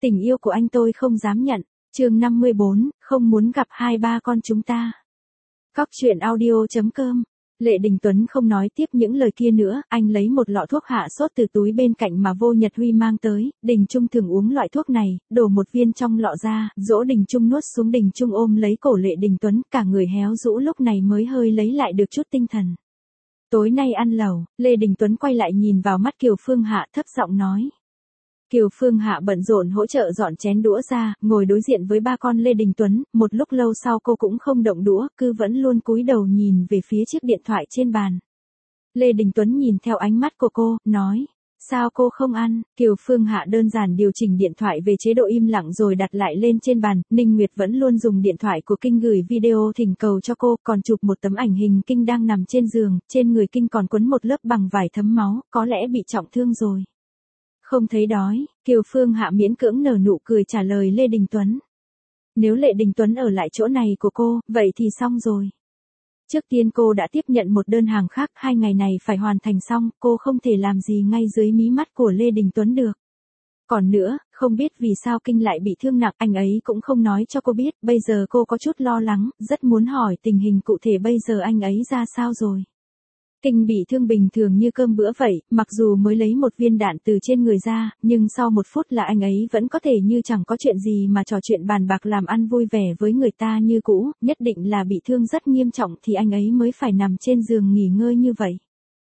Tình yêu của anh tôi không dám nhận. Chương 54, không muốn gặp hai ba con chúng ta. Cóc truyện audio.com. Lệ Đình Tuấn không nói tiếp những lời kia nữa, anh lấy một lọ thuốc hạ sốt từ túi bên cạnh mà Vô Nhật Huy mang tới. Đình Trung thường uống loại thuốc này, đổ một viên trong lọ ra, dỗ Đình Trung nuốt xuống. Đình Trung ôm lấy cổ Lệ Đình Tuấn, cả người héo rũ lúc này mới hơi lấy lại được chút tinh thần. Tối nay ăn lẩu. Lê Đình Tuấn quay lại nhìn vào mắt Kiều Phương Hạ, thấp giọng nói. Kiều Phương Hạ bận rộn hỗ trợ dọn chén đũa ra, ngồi đối diện với ba con Lê Đình Tuấn. Một lúc lâu sau cô cũng không động đũa, cứ vẫn luôn cúi đầu nhìn về phía chiếc điện thoại trên bàn. Lê Đình Tuấn nhìn theo ánh mắt của cô, nói. Sao cô không ăn? Kiều Phương Hạ đơn giản điều chỉnh điện thoại về chế độ im lặng rồi đặt lại lên trên bàn. Ninh Nguyệt vẫn luôn dùng điện thoại của Kinh gửi video thỉnh cầu cho cô, còn chụp một tấm ảnh hình Kinh đang nằm trên giường, trên người Kinh còn quấn một lớp bằng vải thấm máu, có lẽ bị trọng thương rồi. Không thấy đói, Kiều Phương Hạ miễn cưỡng nở nụ cười trả lời Lê Đình Tuấn. Nếu Lệ Đình Tuấn ở lại chỗ này của cô, vậy thì xong rồi. Trước tiên cô đã tiếp nhận một đơn hàng khác, 2 ngày này phải hoàn thành xong, cô không thể làm gì ngay dưới mí mắt của Lê Đình Tuấn được. Còn nữa, không biết vì sao Kinh lại bị thương nặng, anh ấy cũng không nói cho cô biết, bây giờ cô có chút lo lắng, rất muốn hỏi tình hình cụ thể bây giờ anh ấy ra sao rồi. Kinh bị thương bình thường như cơm bữa vậy, mặc dù mới lấy một viên đạn từ trên người ra, nhưng sau 1 phút là anh ấy vẫn có thể như chẳng có chuyện gì mà trò chuyện bàn bạc làm ăn vui vẻ với người ta như cũ, nhất định là bị thương rất nghiêm trọng thì anh ấy mới phải nằm trên giường nghỉ ngơi như vậy.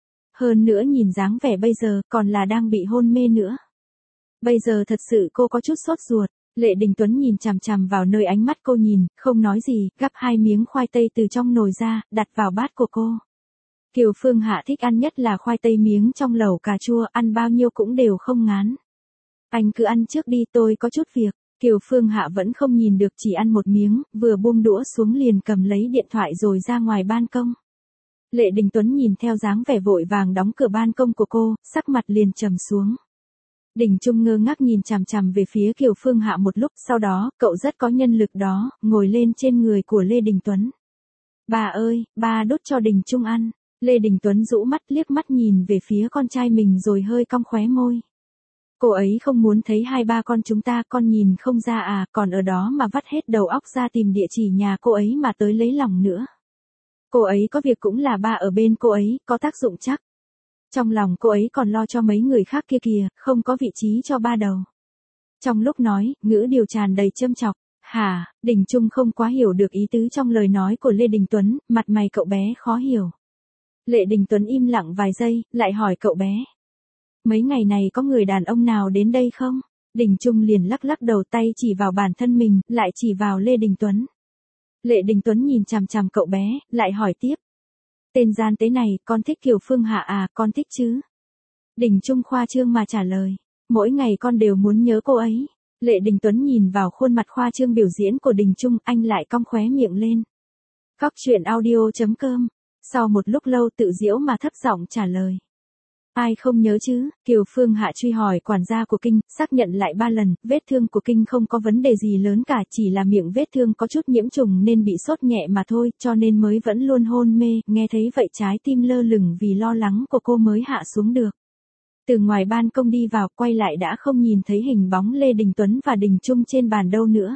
Hơn nữa nhìn dáng vẻ bây giờ còn là đang bị hôn mê nữa. Bây giờ thật sự cô có chút sốt ruột. Lệ Đình Tuấn nhìn chằm chằm vào nơi ánh mắt cô nhìn, không nói gì, gắp 2 miếng khoai tây từ trong nồi ra, đặt vào bát của cô. Kiều Phương Hạ thích ăn nhất là khoai tây miếng trong lẩu cà chua, ăn bao nhiêu cũng đều không ngán. Anh cứ ăn trước đi, tôi có chút việc. Kiều Phương Hạ vẫn không nhìn được, chỉ ăn một miếng, vừa buông đũa xuống liền cầm lấy điện thoại rồi ra ngoài ban công. Lệ Đình Tuấn nhìn theo dáng vẻ vội vàng đóng cửa ban công của cô, sắc mặt liền trầm xuống. Đình Trung ngơ ngác nhìn chằm chằm về phía Kiều Phương Hạ một lúc, sau đó, cậu rất có nhân lực đó, ngồi lên trên người của Lê Đình Tuấn. Bà ơi, ba đút cho Đình Trung ăn. Lê Đình Tuấn rũ mắt liếc mắt nhìn về phía con trai mình rồi hơi cong khóe môi. Cô ấy không muốn thấy hai ba con chúng ta, con nhìn không ra à, còn ở đó mà vắt hết đầu óc ra tìm địa chỉ nhà cô ấy mà tới lấy lòng nữa. Cô ấy có việc cũng là ba ở bên cô ấy, có tác dụng chắc. Trong lòng cô ấy còn lo cho mấy người khác kia kìa, không có vị trí cho ba đầu. Trong lúc nói, ngữ điệu tràn đầy châm chọc. Hả, Đình Trung không quá hiểu được ý tứ trong lời nói của Lê Đình Tuấn, mặt mày cậu bé khó hiểu. Lệ Đình Tuấn im lặng vài giây, lại hỏi cậu bé. Mấy ngày này có người đàn ông nào đến đây không? Đình Trung liền lắc lắc đầu, tay chỉ vào bản thân mình, lại chỉ vào Lê Đình Tuấn. Lệ Đình Tuấn nhìn chằm chằm cậu bé, lại hỏi tiếp. Tên gian tế này, con thích Kiều Phương Hạ à, con thích chứ? Đình Trung khoa trương mà trả lời. Mỗi ngày con đều muốn nhớ cô ấy. Lệ Đình Tuấn nhìn vào khuôn mặt khoa trương biểu diễn của Đình Trung, anh lại cong khóe miệng lên. Cóc truyện audio.com. Sau một lúc lâu tự giễu mà thấp giọng trả lời. Ai không nhớ chứ? Kiều Phương Hạ truy hỏi quản gia của Kinh, xác nhận lại 3 lần, vết thương của Kinh không có vấn đề gì lớn cả, chỉ là miệng vết thương có chút nhiễm trùng nên bị sốt nhẹ mà thôi, cho nên mới vẫn luôn hôn mê, nghe thấy vậy trái tim lơ lửng vì lo lắng của cô mới hạ xuống được. Từ ngoài ban công đi vào, quay lại đã không nhìn thấy hình bóng Lê Đình Tuấn và Đình Trung trên bàn đâu nữa.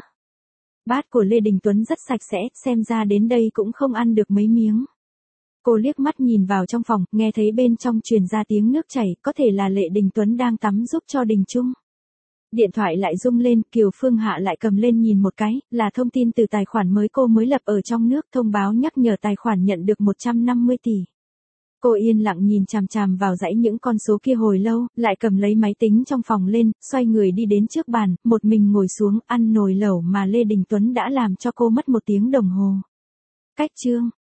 Bát của Lê Đình Tuấn rất sạch sẽ, xem ra đến đây cũng không ăn được mấy miếng. Cô liếc mắt nhìn vào trong phòng, nghe thấy bên trong truyền ra tiếng nước chảy, có thể là Lệ Đình Tuấn đang tắm giúp cho Đình Trung. Điện thoại lại rung lên, Kiều Phương Hạ lại cầm lên nhìn một cái, là thông tin từ tài khoản mới cô mới lập ở trong nước, thông báo nhắc nhở tài khoản nhận được 150 tỷ. Cô yên lặng nhìn chằm chằm vào dãy những con số kia hồi lâu, lại cầm lấy máy tính trong phòng lên, xoay người đi đến trước bàn, một mình ngồi xuống, ăn nồi lẩu mà Lê Đình Tuấn đã làm cho cô mất 1 tiếng đồng hồ. Cách chương.